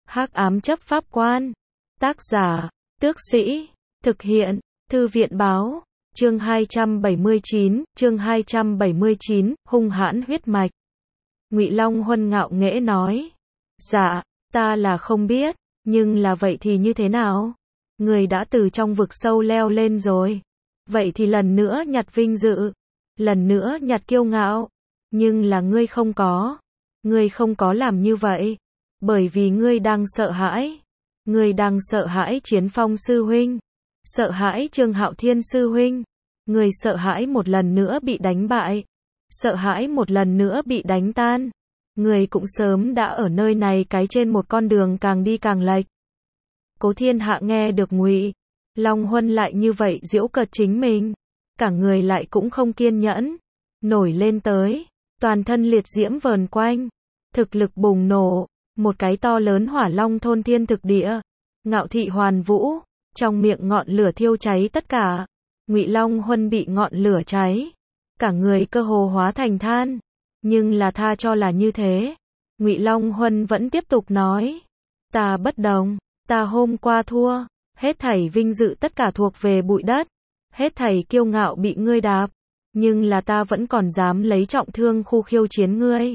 Hắc ám chấp pháp quan. Tác giả, Tước Sĩ. Thực hiện, Thư viện báo. Chương 279, hung hãn huyết mạch. Ngụy Long Huân ngạo nghễ nói. Dạ, ta là không biết, nhưng là vậy thì như thế nào? Người đã từ trong vực sâu leo lên rồi. Vậy thì lần nữa nhặt vinh dự, lần nữa nhặt kiêu ngạo. Nhưng là ngươi không có. Ngươi không có làm như vậy. Bởi vì ngươi đang sợ hãi. Ngươi đang sợ hãi Chiến Phong sư huynh. Sợ hãi Trương Hạo Thiên sư huynh. Ngươi sợ hãi một lần nữa bị đánh bại. Sợ hãi một lần nữa bị đánh tan. Ngươi cũng sớm đã ở nơi này cái trên một con đường càng đi càng lệch. Cố Thiên Hạ nghe được Ngụy Long Huân lại như vậy giễu cợt chính mình, cả người lại cũng không kiên nhẫn, nổi lên tới, toàn thân liệt diễm vờn quanh, thực lực bùng nổ, một cái to lớn hỏa long thôn thiên thực địa, ngạo thị hoàn vũ, trong miệng ngọn lửa thiêu cháy tất cả. Ngụy Long Huân bị ngọn lửa cháy, cả người cơ hồ hóa thành than, nhưng là tha cho là như thế, Ngụy Long Huân vẫn tiếp tục nói, ta bất đồng, ta hôm qua thua, hết thảy vinh dự tất cả thuộc về bụi đất, hết thảy kiêu ngạo bị ngươi đạp, nhưng là ta vẫn còn dám lấy trọng thương khu khiêu chiến ngươi.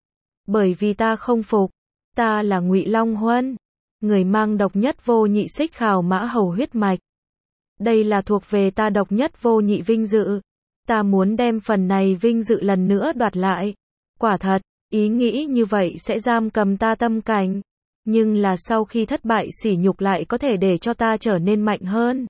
Bởi vì ta không phục, ta là Ngụy Long Huân, người mang độc nhất vô nhị xích khảo mã hầu huyết mạch. Đây là thuộc về ta độc nhất vô nhị vinh dự, ta muốn đem phần này vinh dự lần nữa đoạt lại. Quả thật, ý nghĩ như vậy sẽ giam cầm ta tâm cảnh. Nhưng là sau khi thất bại sỉ nhục lại có thể để cho ta trở nên mạnh hơn.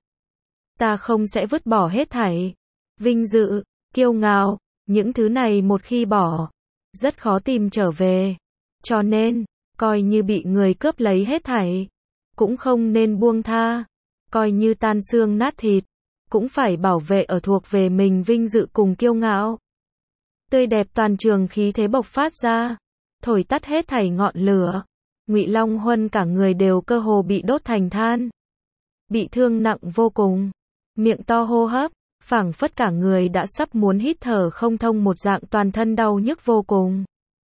Ta không sẽ vứt bỏ hết thảy. Vinh dự, kiêu ngạo, những thứ này một khi bỏ, rất khó tìm trở về. Cho nên, coi như bị người cướp lấy hết thảy, cũng không nên buông tha. Coi như tan xương nát thịt, cũng phải bảo vệ ở thuộc về mình vinh dự cùng kiêu ngạo. Tươi đẹp toàn trường khí thế bộc phát ra, thổi tắt hết thảy ngọn lửa. Ngụy Long Huân cả người đều cơ hồ bị đốt thành than. Bị thương nặng vô cùng, miệng to hô hấp, phảng phất cả người đã sắp muốn hít thở không thông một dạng, toàn thân đau nhức vô cùng.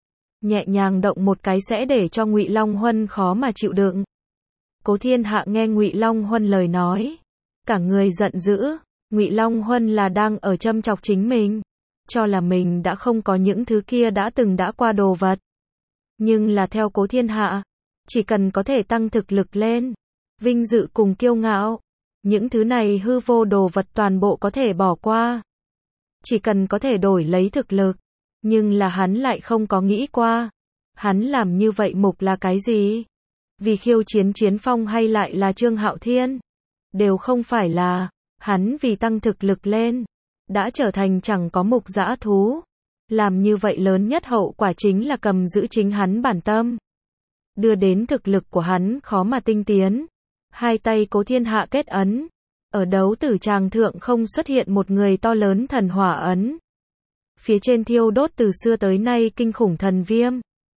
Nhẹ nhàng động một cái sẽ để cho Ngụy Long Huân khó mà chịu đựng. Cố Thiên Hạ nghe Ngụy Long Huân lời nói, cả người giận dữ, Ngụy Long Huân là đang ở châm chọc chính mình, cho là mình đã không có những thứ kia đã qua đồ vật. Nhưng là theo Cố Thiên Hạ, chỉ cần có thể tăng thực lực lên, vinh dự cùng kiêu ngạo, những thứ này hư vô đồ vật toàn bộ có thể bỏ qua. Chỉ cần có thể đổi lấy thực lực, nhưng là hắn lại không có nghĩ qua. Hắn làm như vậy mục là cái gì? Vì khiêu chiến Chiến Phong hay lại là Trương Hạo Thiên? Đều không phải là, hắn vì tăng thực lực lên, đã trở thành chẳng có mục dã thú. Làm như vậy lớn nhất hậu quả chính là cầm giữ chính hắn bản tâm, đưa đến thực lực của hắn khó mà tinh tiến. Hai tay Cố Thiên Hạ kết ấn, ở đấu tử tràng thượng không xuất hiện một người to lớn thần hỏa ấn. Phía trên thiêu đốt từ xưa tới nay kinh khủng thần viêm.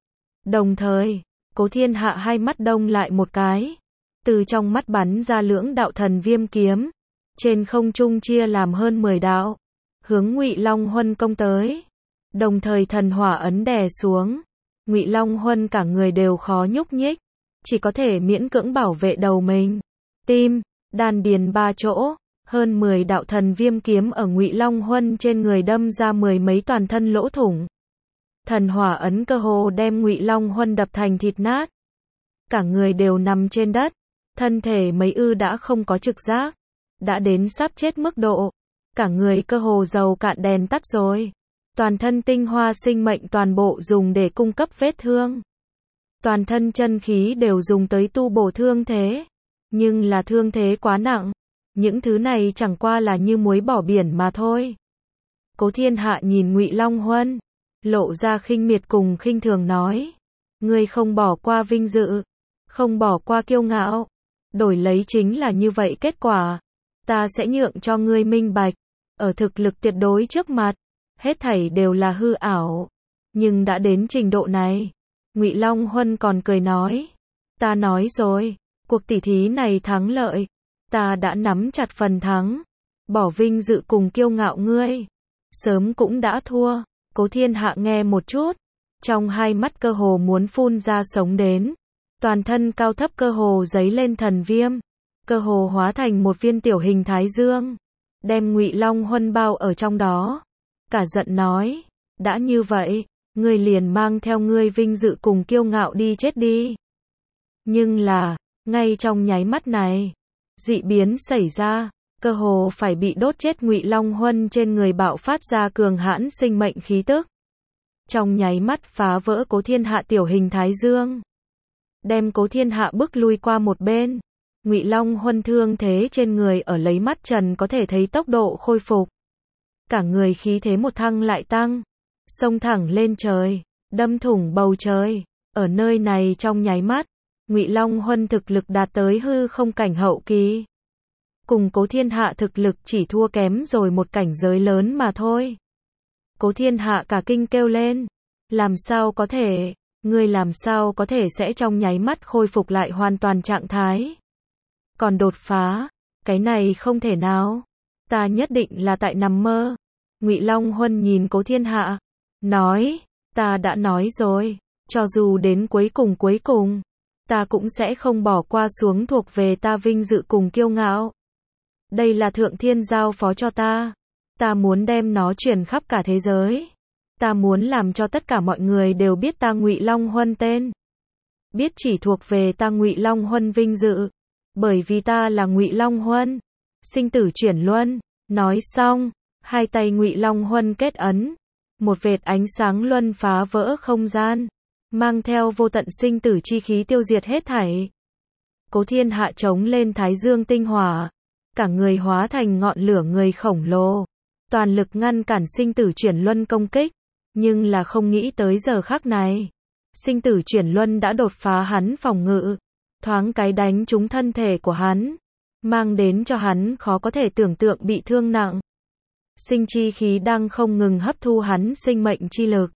Đồng thời, Cố Thiên Hạ hai mắt đông lại một cái, từ trong mắt bắn ra lưỡng đạo thần viêm kiếm, trên không trung chia làm hơn 10 đạo, hướng Ngụy Long Huân công tới. Đồng thời thần hỏa ấn đè xuống, Ngụy Long Huân cả người đều khó nhúc nhích, chỉ có thể miễn cưỡng bảo vệ đầu mình. Tim, đan điền ba chỗ, hơn 10 đạo thần viêm kiếm ở Ngụy Long Huân trên người đâm ra 10 mấy toàn thân lỗ thủng. Thần hỏa ấn cơ hồ đem Ngụy Long Huân đập thành thịt nát. Cả người đều nằm trên đất, thân thể mấy đã không có trực giác, đã đến sắp chết mức độ, cả người cơ hồ dầu cạn đèn tắt rồi. Toàn thân tinh hoa sinh mệnh toàn bộ dùng để cung cấp vết thương. Toàn thân chân khí đều dùng tới tu bổ thương thế. Nhưng là thương thế quá nặng. Những thứ này chẳng qua là như muối bỏ biển mà thôi. Cố Thiên Hạ nhìn Ngụy Long Huân, lộ ra khinh miệt cùng khinh thường nói. Ngươi không bỏ qua vinh dự, không bỏ qua kiêu ngạo, đổi lấy chính là như vậy kết quả. Ta sẽ nhượng cho ngươi minh bạch, ở thực lực tuyệt đối trước mặt, hết thảy đều là hư ảo. Nhưng đã đến trình độ này, Ngụy Long Huân còn cười nói, ta nói rồi, cuộc tỉ thí này thắng lợi, ta đã nắm chặt phần thắng, bỏ vinh dự cùng kiêu ngạo ngươi, sớm cũng đã thua. Cố Thiên Hạ nghe một chút, trong hai mắt cơ hồ muốn phun ra sống đến, toàn thân cao thấp cơ hồ giấy lên thần viêm, cơ hồ hóa thành một viên tiểu hình thái dương, đem Ngụy Long Huân bao ở trong đó. Cả giận nói, đã như vậy, ngươi liền mang theo ngươi vinh dự cùng kiêu ngạo đi chết đi. Nhưng là, ngay trong nháy mắt này, dị biến xảy ra, cơ hồ phải bị đốt chết Ngụy Long Huân trên người bạo phát ra cường hãn sinh mệnh khí tức. Trong nháy mắt phá vỡ Cố Thiên Hạ tiểu hình thái dương, đem Cố Thiên Hạ bức lui qua một bên. Ngụy Long Huân thương thế trên người ở lấy mắt trần có thể thấy tốc độ khôi phục. Cả người khí thế một thăng lại tăng, xông thẳng lên trời, đâm thủng bầu trời. Ở nơi này trong nháy mắt, Ngụy Long Huân thực lực đạt tới hư không cảnh hậu kỳ. Cùng Cố Thiên Hạ thực lực chỉ thua kém rồi một cảnh giới lớn mà thôi. Cố Thiên Hạ cả kinh kêu lên, làm sao có thể, ngươi làm sao có thể sẽ trong nháy mắt khôi phục lại hoàn toàn trạng thái. Còn đột phá, cái này không thể nào, ta nhất định là tại nằm mơ. Ngụy Long Huân nhìn Cố Thiên Hạ, nói, ta đã nói rồi, cho dù đến cuối cùng, ta cũng sẽ không bỏ qua xuống thuộc về ta vinh dự cùng kiêu ngạo. Đây là Thượng Thiên giao phó cho ta muốn đem nó truyền khắp cả thế giới. Ta muốn làm cho tất cả mọi người đều biết ta Ngụy Long Huân tên. Biết chỉ thuộc về ta Ngụy Long Huân vinh dự. Bởi vì ta là Ngụy Long Huân, sinh tử chuyển luân. Nói xong, hai tay Ngụy Long Huân kết ấn, một vệt ánh sáng luân phá vỡ không gian, mang theo vô tận sinh tử chi khí tiêu diệt hết thảy. Cố Thiên Hạ chống lên thái dương tinh hỏa, cả người hóa thành ngọn lửa người khổng lồ, toàn lực ngăn cản sinh tử chuyển luân công kích, nhưng là không nghĩ tới giờ khắc này, sinh tử chuyển luân đã đột phá hắn phòng ngự, thoáng cái đánh trúng thân thể của hắn, mang đến cho hắn khó có thể tưởng tượng bị thương nặng. Sinh chi khí đang không ngừng hấp thu hắn sinh mệnh chi lực.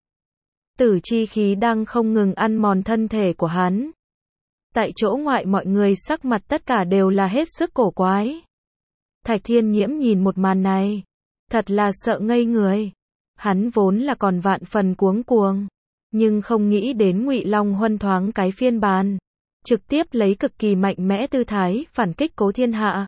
Tử chi khí đang không ngừng ăn mòn thân thể của hắn. Tại chỗ ngoại mọi người sắc mặt tất cả đều là hết sức cổ quái. Thạch Thiên Nhiễm nhìn một màn này, thật là sợ ngây người. Hắn vốn là còn vạn phần cuống cuồng, nhưng không nghĩ đến Ngụy Long Huân thoáng cái phiên bản, trực tiếp lấy cực kỳ mạnh mẽ tư thái phản kích Cố Thiên Hạ.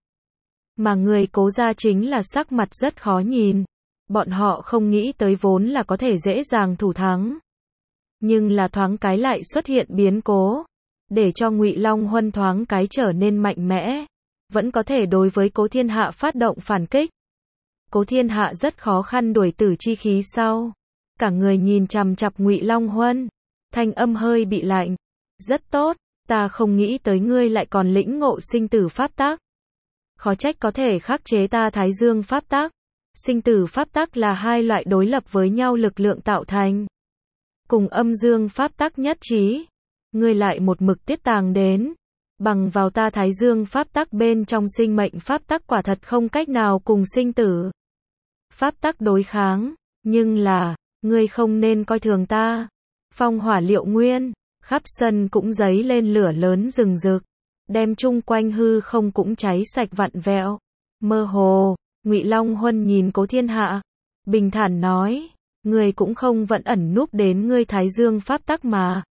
Mà người Cố gia chính là sắc mặt rất khó nhìn. Bọn họ không nghĩ tới vốn là có thể dễ dàng thủ thắng, nhưng là thoáng cái lại xuất hiện biến cố, để cho Ngụy Long Huân thoáng cái trở nên mạnh mẽ, vẫn có thể đối với Cố Thiên Hạ phát động phản kích. Cố Thiên Hạ rất khó khăn đuổi tử chi khí sau, cả người nhìn chằm chằm Ngụy Long Huân, thanh âm hơi bị lạnh. Rất tốt, ta không nghĩ tới ngươi lại còn lĩnh ngộ sinh tử pháp tắc. Khó trách có thể khắc chế ta Thái Dương pháp tắc. Sinh tử pháp tắc là hai loại đối lập với nhau lực lượng tạo thành, cùng âm dương pháp tắc nhất trí. Ngươi lại một mực tiết tàng đến, bằng vào ta Thái Dương pháp tắc bên trong sinh mệnh pháp tắc quả thật không cách nào cùng sinh tử pháp tắc đối kháng, nhưng là, ngươi không nên coi thường ta. Phong hỏa liệu nguyên, khắp sân cũng giấy lên lửa lớn rừng rực, đem chung quanh hư không cũng cháy sạch vặn vẹo. Mơ hồ, Ngụy Long Huân nhìn Cố Thiên Hạ, bình thản nói, ngươi cũng không vẫn ẩn núp đến ngươi Thái Dương pháp tắc mà.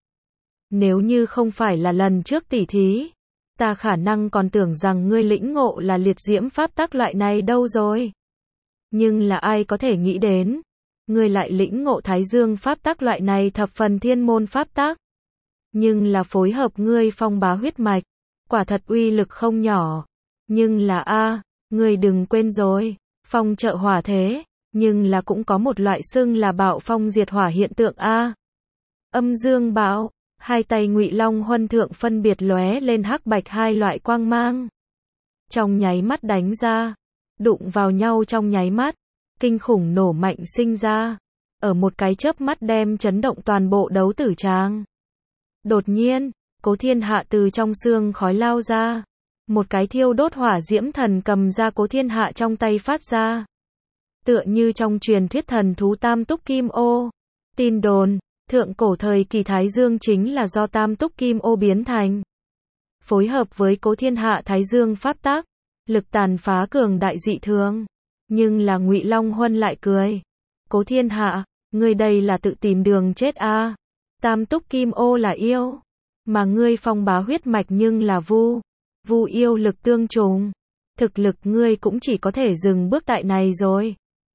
Nếu như không phải là lần trước tỉ thí, ta khả năng còn tưởng rằng ngươi lĩnh ngộ là liệt diễm pháp tắc loại này đâu rồi. Nhưng là ai có thể nghĩ đến, ngươi lại lĩnh ngộ Thái Dương pháp tắc loại này thập phần thiên môn pháp tắc. Nhưng là phối hợp ngươi phong bá huyết mạch, quả thật uy lực không nhỏ. Nhưng là ngươi đừng quên rồi, phong trợ hỏa thế, nhưng là cũng có một loại xưng là bạo phong diệt hỏa hiện tượng Âm dương bạo, hai tay Ngụy Long Huân thượng phân biệt lóe lên hắc bạch hai loại quang mang. Trong nháy mắt đánh ra, đụng vào nhau trong nháy mắt, kinh khủng nổ mạnh sinh ra, ở một cái chớp mắt đem chấn động toàn bộ đấu tử tràng. Đột nhiên, Cố Thiên Hạ từ trong xương khói lao ra, một cái thiêu đốt hỏa diễm thần cầm ra Cố Thiên Hạ trong tay phát ra. Tựa như trong truyền thuyết thần thú Tam Túc Kim Ô. Tin đồn, thượng cổ thời kỳ Thái Dương chính là do Tam Túc Kim Ô biến thành. Phối hợp với Cố Thiên Hạ Thái Dương pháp tắc, lực tàn phá cường đại dị thường. Nhưng là Ngụy Long Huân lại cười. Cố Thiên Hạ, ngươi đây là tự tìm đường chết Tam Túc Kim Ô là yêu. Mà ngươi phong bá huyết mạch nhưng là vu yêu lực tương trùng. Thực lực ngươi cũng chỉ có thể dừng bước tại này rồi.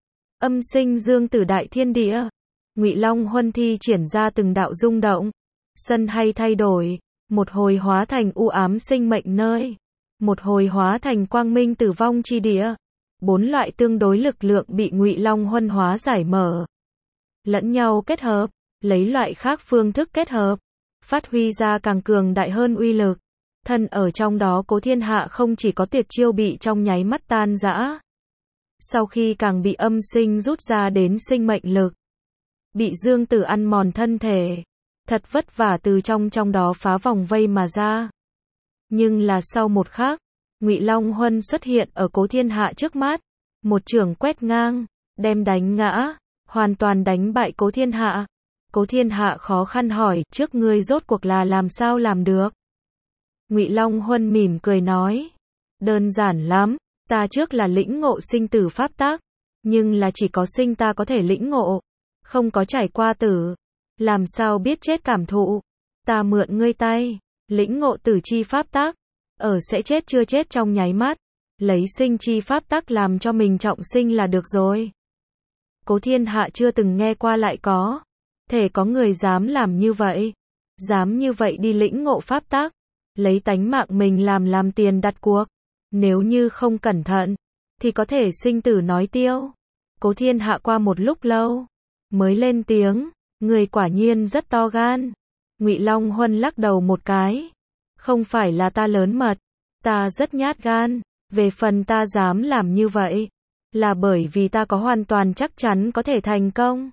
Âm sinh dương tử đại thiên địa. Ngụy Long Huân thi triển ra từng đạo rung động. Sân hay thay đổi. Một hồi hóa thành u ám sinh mệnh nơi. Một hồi hóa thành quang minh tử vong chi địa. 4 loại tương đối lực lượng bị Ngụy Long Huân hóa giải mở. Lẫn nhau kết hợp. Lấy loại khác phương thức kết hợp. Phát huy ra càng cường đại hơn uy lực. Thân ở trong đó Cố Thiên Hạ không chỉ có tuyệt chiêu bị trong nháy mắt tan rã. Sau khi càng bị âm sinh rút ra đến sinh mệnh lực. Bị dương tử ăn mòn thân thể. Thật vất vả từ trong đó phá vòng vây mà ra. Nhưng là sau một khắc, Ngụy Long Huân xuất hiện ở Cố Thiên Hạ trước mắt. Một chưởng quét ngang, đem đánh ngã, hoàn toàn đánh bại Cố Thiên Hạ. Cố Thiên Hạ khó khăn hỏi, trước ngươi rốt cuộc là làm sao làm được? Ngụy Long Huân mỉm cười nói, đơn giản lắm, ta trước là lĩnh ngộ sinh tử pháp tắc, nhưng là chỉ có sinh ta có thể lĩnh ngộ, không có trải qua tử, làm sao biết chết cảm thụ? Ta mượn ngươi tay, lĩnh ngộ tử chi pháp tắc, ở sẽ chết chưa chết trong nháy mắt, lấy sinh chi pháp tắc làm cho mình trọng sinh là được rồi. Cố Thiên Hạ chưa từng nghe qua lại có thể có người dám làm như vậy, dám như vậy đi lĩnh ngộ pháp tắc, lấy tánh mạng mình làm tiền đặt cuộc, nếu như không cẩn thận, thì có thể sinh tử nói tiêu. Cố Thiên Hạ qua một lúc lâu, mới lên tiếng, người quả nhiên rất to gan. Ngụy Long Huân lắc đầu một cái, không phải là ta lớn mật, ta rất nhát gan, về phần ta dám làm như vậy, là bởi vì ta có hoàn toàn chắc chắn có thể thành công.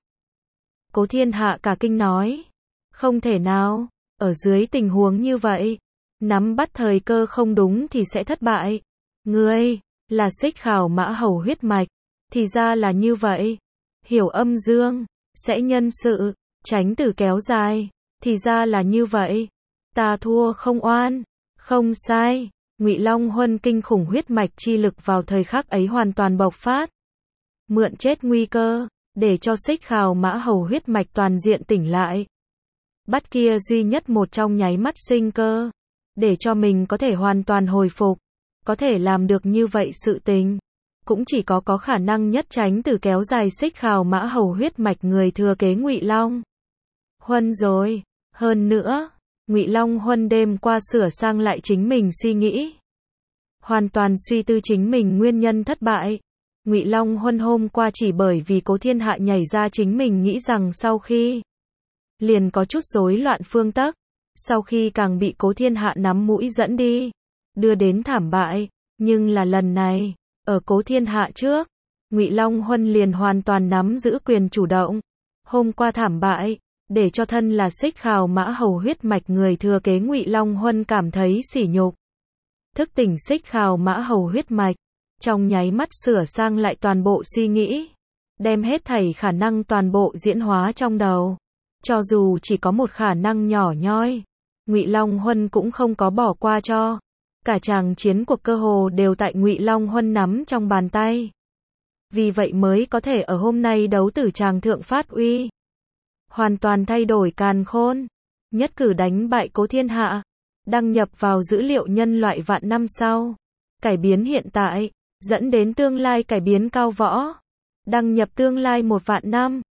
Cố Thiên Hạ cả kinh nói, không thể nào, ở dưới tình huống như vậy, nắm bắt thời cơ không đúng thì sẽ thất bại. Ngươi, là Xích Khảo Mã Hầu huyết mạch, thì ra là như vậy. Hiểu âm dương, sẽ nhân sự, tránh tử kéo dài, thì ra là như vậy. Ta thua không oan, không sai. Ngụy Long Huân kinh khủng huyết mạch chi lực vào thời khắc ấy hoàn toàn bộc phát. Mượn chết nguy cơ, để cho Xích Khảo Mã Hầu huyết mạch toàn diện tỉnh lại. Bắt kia duy nhất một trong nháy mắt sinh cơ, để cho mình có thể hoàn toàn hồi phục. Có thể làm được như vậy sự tình, cũng chỉ có khả năng nhất tránh tử kéo dài Xích Khảo Mã Hầu huyết mạch người thừa kế Ngụy Long Huân rồi. Hơn nữa, Ngụy Long Huân đêm qua sửa sang lại chính mình suy nghĩ, hoàn toàn suy tư chính mình nguyên nhân thất bại. Ngụy Long Huân hôm qua chỉ bởi vì Cố Thiên Hạ nhảy ra chính mình nghĩ rằng sau khi liền có chút rối loạn phương tắc, sau khi càng bị Cố Thiên Hạ nắm mũi dẫn đi, đưa đến thảm bại. Nhưng là lần này, ở Cố Thiên Hạ trước, Ngụy Long Huân liền hoàn toàn nắm giữ quyền chủ động. Hôm qua thảm bại, để cho thân là Xích Khảo Mã Hầu huyết mạch người thừa kế Ngụy Long Huân cảm thấy sỉ nhục. Thức tỉnh Xích Khảo Mã Hầu huyết mạch, trong nháy mắt sửa sang lại toàn bộ suy nghĩ, đem hết thảy khả năng toàn bộ diễn hóa trong đầu. Cho dù chỉ có một khả năng nhỏ nhoi, Ngụy Long Huân cũng không có bỏ qua cho. Cả chàng chiến cuộc cơ hồ đều tại Ngụy Long Huân nắm trong bàn tay. Vì vậy mới có thể ở hôm nay đấu tử tràng thượng phát uy. Hoàn toàn thay đổi càn khôn. Nhất cử đánh bại Cố Thiên Hạ. Đăng nhập vào dữ liệu nhân loại vạn năm sau. Cải biến hiện tại, dẫn đến tương lai cải biến cao võ. Đăng nhập tương lai 1 vạn năm.